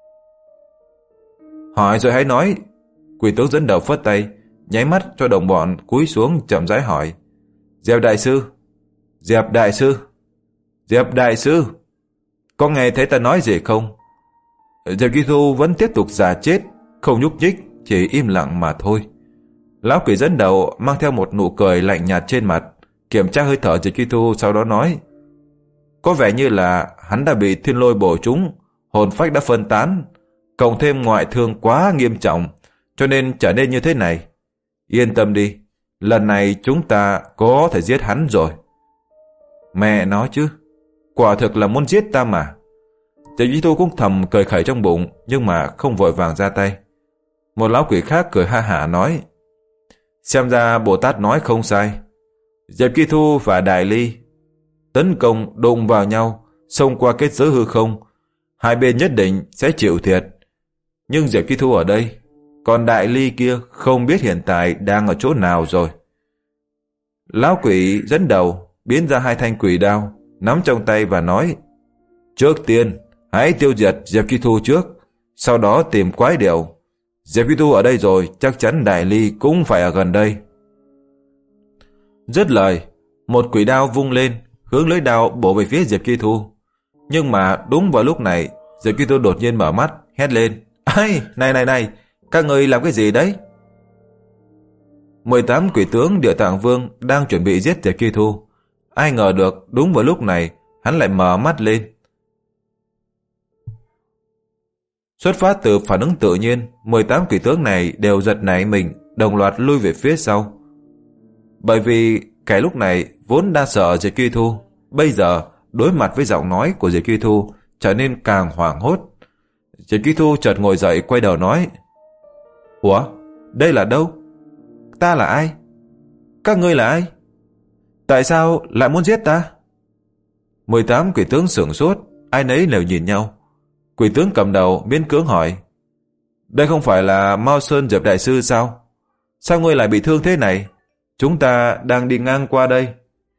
Hỏi rồi hãy nói. Quỷ tướng dẫn đầu phất tay, nháy mắt cho đồng bọn cúi xuống chậm rãi hỏi. Diệp đại sư, Diệp đại sư, Diệp đại sư, có nghe thấy ta nói gì không? Diệp Kỳ Thu vẫn tiếp tục giả chết, không nhúc nhích, chỉ im lặng mà thôi. Lão quỷ dẫn đầu mang theo một nụ cười lạnh nhạt trên mặt, kiểm tra hơi thở Diệp Kỳ Thu, sau đó nói, có vẻ như là hắn đã bị thiên lôi bổ trúng, hồn phách đã phân tán, cộng thêm ngoại thương quá nghiêm trọng, cho nên trở nên như thế này. Yên tâm đi, lần này chúng ta có thể giết hắn rồi. Mẹ nói chứ, quả thực là muốn giết ta mà. Diệp Kỳ Thu cũng thầm cười khẩy trong bụng, nhưng mà không vội vàng ra tay. Một lão quỷ khác cười ha hả nói, xem ra Bồ Tát nói không sai. Diệp Kỳ Thu và Đại Ly tấn công đụng vào nhau, xông qua kết giới hư không, hai bên nhất định sẽ chịu thiệt. Nhưng Diệp Kỳ Thu ở đây, còn Đại Ly kia không biết hiện tại đang ở chỗ nào rồi. Lão quỷ dẫn đầu biến ra hai thanh quỷ đao, nắm trong tay và nói, trước tiên hãy tiêu diệt Diệp Kỳ Thu trước, sau đó tìm quái điểu. Diệp Kỳ Thu ở đây rồi, chắc chắn Đại Ly cũng phải ở gần đây. Dứt lời, một quỷ đao vung lên, hướng lưỡi đao bổ về phía Diệp Kỳ Thu. Nhưng mà đúng vào lúc này, Diệp Kỳ Thu đột nhiên mở mắt, hét lên, ai, này này này, các người làm cái gì đấy? mười tám quỷ tướng Địa Tạng Vương đang chuẩn bị giết Diệp Kỳ Thu. Ai ngờ được đúng vào lúc này, hắn lại mở mắt lên. Xuất phát từ phản ứng tự nhiên, mười tám quỷ tướng này đều giật nảy mình, đồng loạt lui về phía sau. Bởi vì kẻ lúc này vốn đa sợ Diệp Kỳ Thu, bây giờ đối mặt với giọng nói của Diệp Kỳ Thu trở nên càng hoảng hốt. Diệp Kỳ Thu chợt ngồi dậy, quay đầu nói, ủa, đây là đâu? Ta là ai? Các ngươi là ai? Tại sao lại muốn giết ta? mười tám quỷ tướng sửng sốt, ai nấy đều nhìn nhau. Quỷ tướng cầm đầu miễn cưỡng hỏi, đây không phải là Mao Sơn Diệp đại sư sao? Sao ngươi lại bị thương thế này? Chúng ta đang đi ngang qua đây.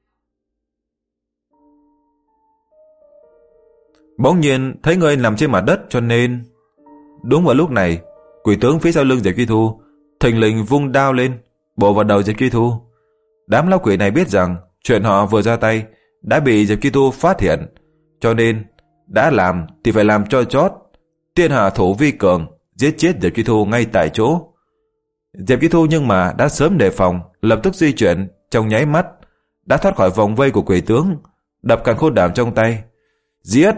Bỗng nhiên thấy ngươi nằm trên mặt đất cho nên... Đúng vào lúc này, quỷ tướng phía sau lưng Diệp Kỳ Thu thình lình vung đao lên, bổ vào đầu Diệp Kỳ Thu. Đám lão quỷ này biết rằng chuyện họ vừa ra tay đã bị Diệp Kỳ Thu phát hiện, cho nên đã làm thì phải làm cho chót, tiên hạ thủ vi cường, giết chết Diệp Kỳ Thu ngay tại chỗ. Diệp Kỳ Thu nhưng mà đã sớm đề phòng, lập tức di chuyển, trong nháy mắt đã thoát khỏi vòng vây của quỷ tướng, đập càn khôn đàm trong tay. Giết!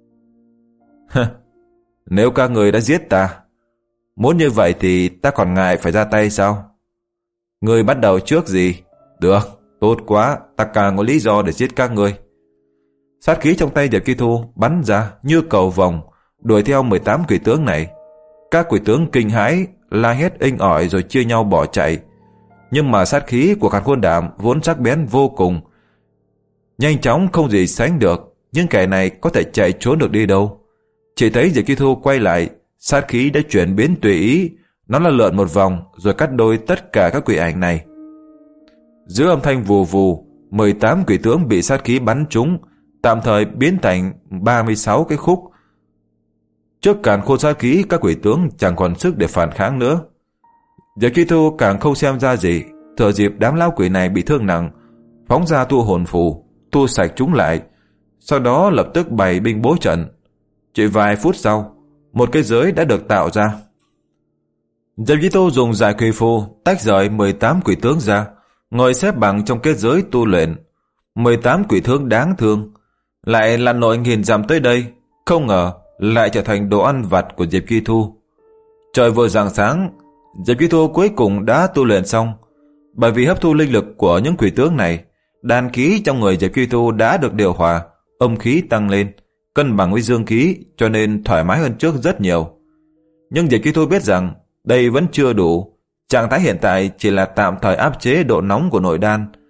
Nếu các người đã giết ta, muốn như vậy thì ta còn ngại phải ra tay sao? Người bắt đầu trước gì? Được, tốt quá, ta càng có lý do để giết các người. Sát khí trong tay Diệp Kỳ Thu bắn ra như cầu vồng, đuổi theo mười tám quỷ tướng này. Các quỷ tướng kinh hãi, la hét inh ỏi rồi chia nhau bỏ chạy. Nhưng mà sát khí của càn khôn đàm vốn sắc bén vô cùng, nhanh chóng không gì sánh được, nhưng kẻ này có thể chạy trốn được đi đâu. Chỉ thấy Diệp Kỳ Thu quay lại, sát khí đã chuyển biến tùy ý, nó là lượn một vòng rồi cắt đôi tất cả các quỷ ảnh này. Giữa âm thanh vù vù, mười tám quỷ tướng bị sát khí bắn trúng, tạm thời biến thành ba mươi sáu cái khúc. Trước càn khôn sát khí, các quỷ tướng chẳng còn sức để phản kháng nữa. Diệp Kỳ Thu càng không xem ra gì, thừa dịp đám lão quỷ này bị thương nặng, phóng ra tu hồn phù, tu sạch chúng lại, sau đó lập tức bày binh bố trận. Chỉ vài phút sau, một cái giới đã được tạo ra. Diệp Kỳ Thu dùng giải quỷ phù tách rời mười tám quỷ tướng ra, ngồi xếp bằng trong kết giới tu luyện. mười tám quỷ tướng đáng thương lại lặn lội nghìn dặm tới đây, không ngờ lại trở thành đồ ăn vặt của Diệp Kỳ Thu. Trời vừa rạng sáng, Diệp Kỳ Thu cuối cùng đã tu luyện xong. Bởi vì hấp thu linh lực của những quỷ tướng này, đan khí trong người Diệp Kỳ Thu đã được điều hòa, âm khí tăng lên, cân bằng với dương khí, cho nên thoải mái hơn trước rất nhiều. Nhưng Diệp Kỳ Thu biết rằng đây vẫn chưa đủ, trạng thái hiện tại chỉ là tạm thời áp chế độ nóng của nội đan.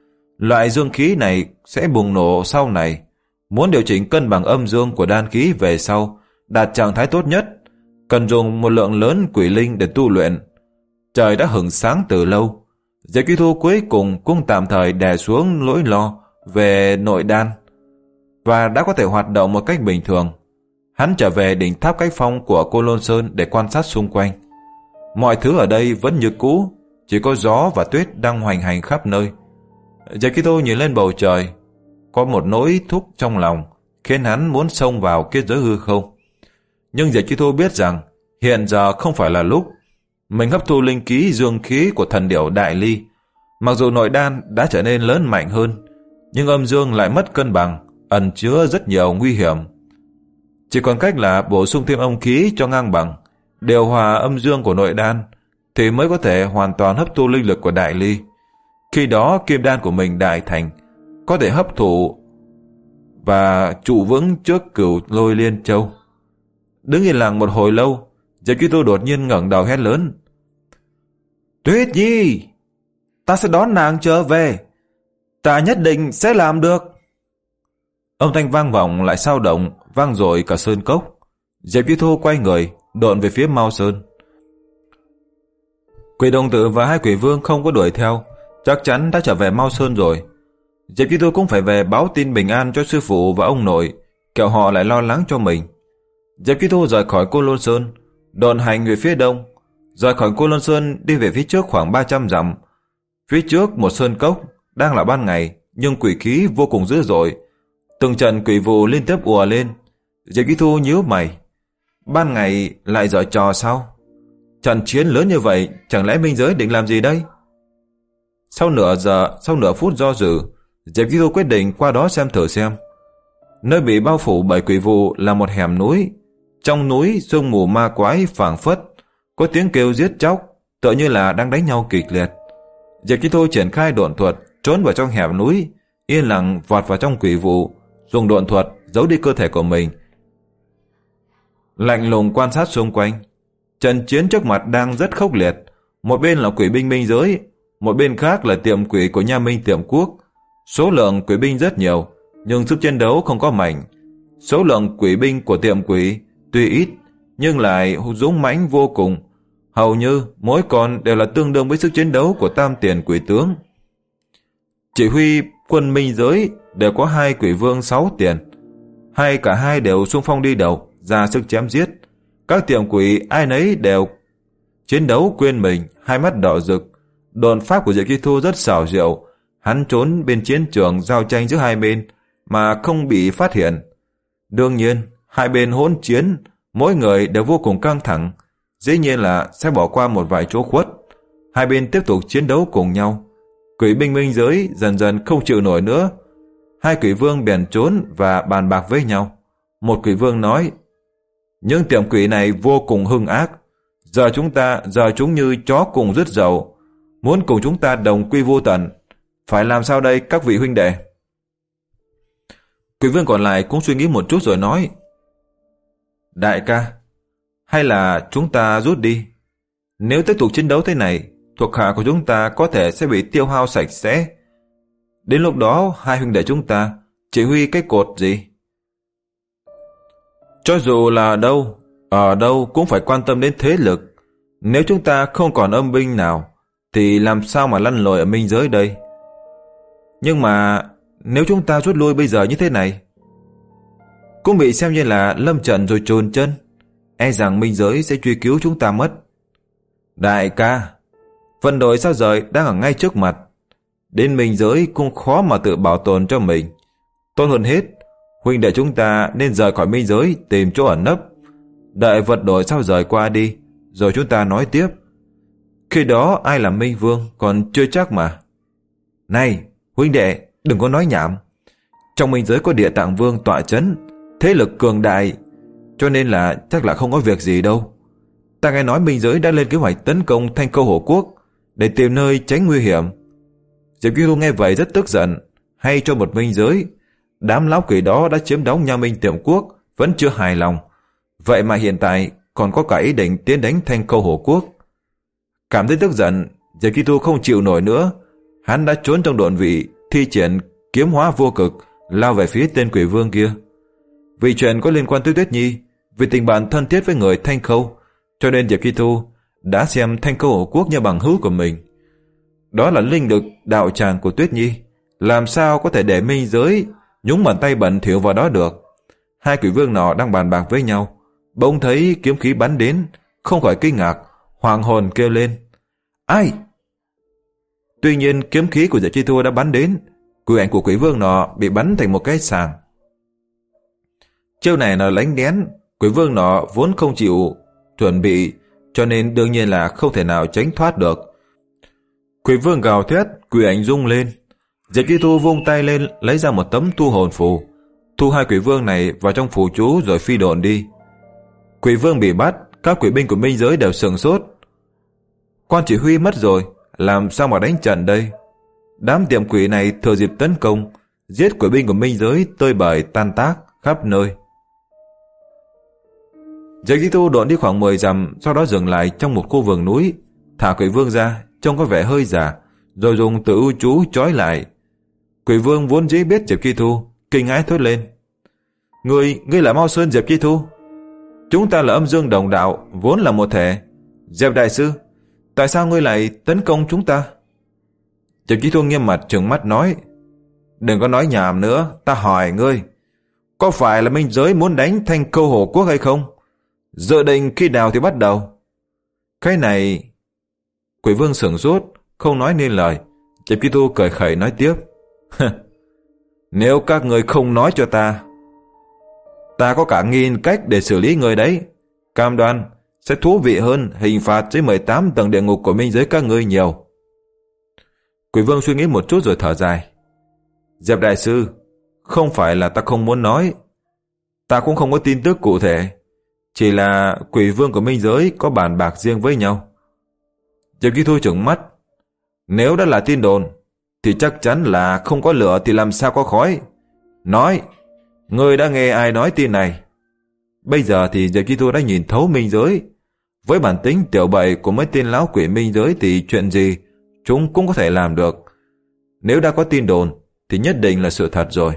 Loại dương khí này sẽ bùng nổ sau này. Muốn điều chỉnh cân bằng âm dương của đan khí về sau, đạt trạng thái tốt nhất, cần dùng một lượng lớn quỷ linh để tu luyện. Trời đã hửng sáng từ lâu. Diệp Kỳ Thu cuối cùng cũng tạm thời đè xuống nỗi lo về nội đan và đã có thể hoạt động một cách bình thường. Hắn trở về đỉnh tháp cách phong của Cô Lôn Sơn để quan sát xung quanh. Mọi thứ ở đây vẫn như cũ, chỉ có gió và tuyết đang hoành hành khắp nơi. Diệp Kỳ Thu nhìn lên bầu trời, có một nỗi thúc trong lòng khiến hắn muốn xông vào kết giới hư không. Nhưng Diệp Kỳ Thu biết rằng hiện giờ không phải là lúc. Mình hấp thu linh khí dương khí của thần điểu Đại Ly. Mặc dù nội đan đã trở nên lớn mạnh hơn, nhưng âm dương lại mất cân bằng, ẩn chứa rất nhiều nguy hiểm. Chỉ còn cách là bổ sung thêm âm khí cho ngang bằng, điều hòa âm dương của nội đan, thì mới có thể hoàn toàn hấp thu linh lực của Đại Ly. Khi đó kim đan của mình đại thành, có thể hấp thụ và trụ vững trước Cửu Lôi Liên Châu. Đứng yên lặng một hồi lâu, Diệp Kỳ Thu đột nhiên ngẩng đầu hét lớn: Tuyết Nhi, ta sẽ đón nàng trở về, ta nhất định sẽ làm được. Âm thanh vang vọng lại sao động, vang dội cả sơn cốc. Diệp Kỳ Thu quay người, độn về phía Mao Sơn. Quỷ đồng tử và hai quỷ vương không có đuổi theo, chắc chắn đã trở về Mao Sơn rồi. Diệp Kỳ Thu cũng phải về báo tin bình an cho sư phụ và ông nội, kẻo họ lại lo lắng cho mình. Diệp Kỳ Thu rời khỏi Cô Lôn Sơn, độn hành về phía đông. Rời khỏi Cô Lôn Sơn đi về phía trước khoảng ba trăm dặm. Phía trước một sơn cốc, đang là ban ngày, nhưng quỷ khí vô cùng dữ dội. Từng trận quỷ vụ liên tiếp ùa lên. Diệp Kỳ Thu nhíu mày. Ban ngày lại giở trò sao? Trận chiến lớn như vậy, chẳng lẽ minh giới định làm gì đây? Sau nửa giờ, sau nửa phút do dự, Diệp Kỳ Thu quyết định qua đó xem thử xem. Nơi bị bao phủ bởi quỷ vụ là một hẻm núi. Trong núi sương mù ma quái phảng phất, có tiếng kêu giết chóc, tựa như là đang đánh nhau kịch liệt. Diệp Kỳ Thu triển khai độn thuật, trốn vào trong hẻm núi, yên lặng vọt vào trong quỷ vụ, dùng độn thuật giấu đi cơ thể của mình. Lạnh lùng quan sát xung quanh. Trận chiến trước mặt đang rất khốc liệt. Một bên là quỷ binh minh giới, một bên khác là tiệm quỷ của Nha Minh Tiệm Quốc. Số lượng quỷ binh rất nhiều, nhưng sức chiến đấu không có mạnh. Số lượng quỷ binh của tiệm quỷ tuy ít, nhưng lại dũng mãnh vô cùng. Hầu như mỗi con đều là tương đương với sức chiến đấu của tam tiền quỷ tướng. Chỉ huy quân minh giới đều có hai quỷ vương sáu tiền. Hai cả hai đều xung phong đi đầu, ra sức chém giết. Các tiệm quỷ ai nấy đều chiến đấu quên mình, hai mắt đỏ rực. Độn pháp của Diệp Kỳ Thu rất xảo diệu. Hắn trốn bên chiến trường giao tranh giữa hai bên mà không bị phát hiện. Đương nhiên, hai bên hỗn chiến, mỗi người đều vô cùng căng thẳng. Dĩ nhiên là sẽ bỏ qua một vài chỗ khuất. Hai bên tiếp tục chiến đấu cùng nhau. Quỷ binh minh giới dần dần không chịu nổi nữa. Hai quỷ vương bèn trốn và bàn bạc với nhau. Một quỷ vương nói: những tiệm quỷ này vô cùng hung ác. Giờ chúng ta, giờ chúng như chó cùng rứt dầu, muốn cùng chúng ta đồng quy vô tận. Phải làm sao đây các vị huynh đệ? Quỷ vương còn lại cũng suy nghĩ một chút rồi nói: đại ca, hay là chúng ta rút đi. Nếu tiếp tục chiến đấu thế này, thuộc hạ của chúng ta có thể sẽ bị tiêu hao sạch sẽ. Đến lúc đó hai huynh đệ chúng ta chỉ huy cái cột gì? Cho dù là ở đâu, ở đâu cũng phải quan tâm đến thế lực. Nếu chúng ta không còn âm binh nào, thì làm sao mà lăn lội ở minh giới đây? Nhưng mà nếu chúng ta rút lui bây giờ như thế này, cũng bị xem như là lâm trận rồi chôn chân. E rằng minh giới sẽ truy cứu chúng ta mất. Đại ca, vận đội sao rời đang ở ngay trước mặt. Đến minh giới cũng khó mà tự bảo tồn cho mình. Tốt hơn hết, huynh đệ chúng ta nên rời khỏi minh giới, tìm chỗ ẩn nấp, đợi vật đổi sao rời qua đi, rồi chúng ta nói tiếp. Khi đó ai là minh vương còn chưa chắc mà. Này, huynh đệ, đừng có nói nhảm. Trong minh giới có địa tạng vương tọa chấn, thế lực cường đại, cho nên là chắc là không có việc gì đâu. Ta nghe nói minh giới đã lên kế hoạch tấn công Thanh Câu Hổ Quốc để tìm nơi tránh nguy hiểm. Diệp Kỳ Thu nghe vậy rất tức giận. Hay cho một minh giới, đám lão quỷ đó đã chiếm đóng Nha Minh Tiệm Quốc, vẫn chưa hài lòng. Vậy mà hiện tại còn có cả ý định tiến đánh Thanh Câu Hổ Quốc. Cảm thấy tức giận, Diệp Kỳ Thu không chịu nổi nữa. Hắn đã trốn trong độn vị, thi triển kiếm hóa vô cực, lao về phía tên quỷ vương kia. Vì chuyện có liên quan tới Tuyết Nhi, vì tình bạn thân thiết với người Thanh Khâu, cho nên Diệp Chi Thu đã xem Thanh Khâu Hổ Quốc như bằng hữu của mình. Đó là linh lực đạo tràng của Tuyết Nhi, làm sao có thể để minh giới nhúng bàn tay bẩn thỉu vào đó được. Hai quỷ vương nọ đang bàn bạc với nhau, bỗng thấy kiếm khí bắn đến, không khỏi kinh ngạc, hoàng hồn kêu lên: Ai? Tuy nhiên kiếm khí của Diệp Chi Thu đã bắn đến, quỷ ảnh của quỷ vương nọ bị bắn thành một cái sàng. Chiêu này là lánh đén, quỷ vương nọ vốn không chịu chuẩn bị, cho nên đương nhiên là không thể nào tránh thoát được. Quỷ vương gào thét, quỷ ảnh rung lên. Diệp Chi Thu vung tay lên lấy ra một tấm thu hồn phù, thu hai quỷ vương này vào trong phù chú rồi phi độn đi. Quỷ vương bị bắt, các quỷ binh của minh giới đều sửng sốt. Quan chỉ huy mất rồi, làm sao mà đánh trận đây? Đám tiệm quỷ này thừa dịp tấn công, giết quỷ binh của minh giới tơi bời tan tác khắp nơi. Diệp Chi Thu độn đi khoảng mười dặm, sau đó dừng lại trong một khu vườn núi, thả quỷ vương ra, trông có vẻ hơi già, rồi dùng tử u chú trói lại. Quỷ vương vốn dĩ biết Diệp Chi Thu, kinh hãi thốt lên: Ngươi, ngươi là Mao Sơn Diệp Chi Thu? Chúng ta là âm dương đồng đạo, vốn là một thể. Diệp đại sư, tại sao ngươi lại tấn công chúng ta? Diệp Chi Thu nghiêm mặt trừng mắt nói: Đừng có nói nhảm nữa, ta hỏi ngươi, có phải là minh giới muốn đánh Thanh Khâu Hổ Quốc hay không? Dự định khi nào thì bắt đầu? Cái này... Quỷ vương sửng sốt, không nói nên lời. Diệp Chi Thu cười khẩy nói tiếp: Nếu các người không nói cho ta, ta có cả nghìn cách để xử lý người đấy. Cam đoan sẽ thú vị hơn hình phạt dưới mười tám tầng địa ngục của minh giới các ngươi nhiều. Quỷ vương suy nghĩ một chút rồi thở dài: Diệp đại sư, không phải là ta không muốn nói, ta cũng không có tin tức cụ thể, chỉ là quỷ vương của minh giới có bàn bạc riêng với nhau. Diệp Chi Thu trừng mắt: Nếu đã là tin đồn thì chắc chắn là không có lửa thì làm sao có khói. Nói, ngươi đã nghe ai nói tin này? Bây giờ thì Diệp Chi Thu đã nhìn thấu minh giới. Với bản tính tiểu bậy của mấy tên lão quỷ minh giới thì chuyện gì chúng cũng có thể làm được. Nếu đã có tin đồn thì nhất định là sự thật rồi.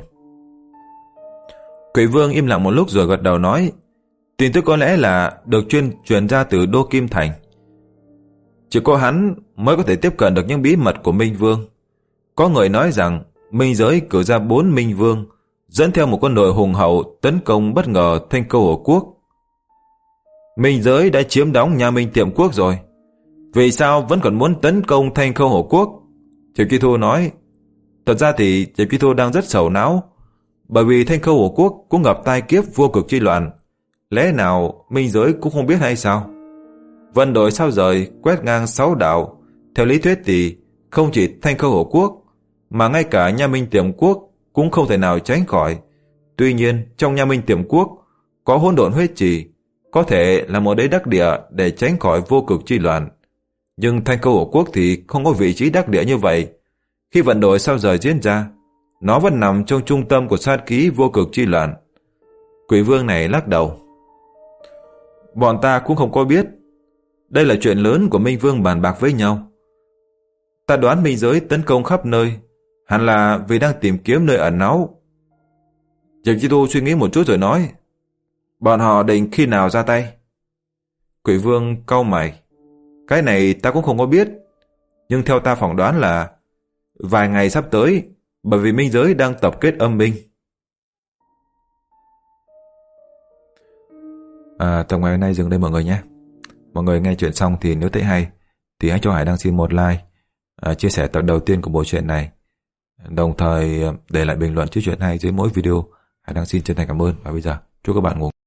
Quỷ vương im lặng một lúc rồi gật đầu nói: Tin tức có lẽ là được chuyên truyền ra từ Đô Kim Thành. Chỉ có hắn mới có thể tiếp cận được những bí mật của Minh Vương. Có người nói rằng minh giới cử ra bốn Minh Vương, dẫn theo một quân đội hùng hậu tấn công bất ngờ Thanh Khâu Hổ Quốc. Minh giới đã chiếm đóng Nha Minh Tiệm Quốc rồi, vì sao vẫn còn muốn tấn công Thanh Khâu Hổ Quốc? Diệp Chi Thu nói. Thật ra thì Diệp Chi Thu đang rất sầu não, bởi vì Thanh Khâu Hổ Quốc cũng gặp tai kiếp vô cực chi loạn. Lẽ nào minh giới cũng không biết hay sao? Vận đổi sao rời quét ngang sáu đảo, theo lý thuyết thì không chỉ Thanh Khâu Hổ Quốc mà ngay cả Nha Minh Tiệm Quốc cũng không thể nào tránh khỏi. Tuy nhiên trong Nha Minh Tiệm Quốc có hỗn độn huyết trì, có thể là một đế đắc địa để tránh khỏi vô cực chi loạn. Nhưng Thanh Khâu Hổ Quốc thì không có vị trí đắc địa như vậy. Khi vận đổi sao rời diễn ra, nó vẫn nằm trong trung tâm của sát khí vô cực chi loạn. Quỷ vương này lắc đầu: Bọn ta cũng không có biết. Đây là chuyện lớn của Minh Vương bàn bạc với nhau. Ta đoán minh giới tấn công khắp nơi hẳn là vì đang tìm kiếm nơi ẩn náu. Diệp Chi Thu suy nghĩ một chút rồi nói: Bọn họ định khi nào ra tay? Quỷ vương cau mày: Cái này ta cũng không có biết, nhưng theo ta phỏng đoán là vài ngày sắp tới, bởi vì minh giới đang tập kết âm binh. À, tập ngày hôm nay dừng đây mọi người nhé. Mọi người nghe chuyện xong thì nếu thấy hay thì hãy cho Hải Đăng xin một like, à, chia sẻ tập đầu tiên của bộ truyện này, đồng thời để lại bình luận chữ chuyện hay dưới mỗi video. Hải Đăng xin chân thành cảm ơn, và bây giờ chúc các bạn ngủ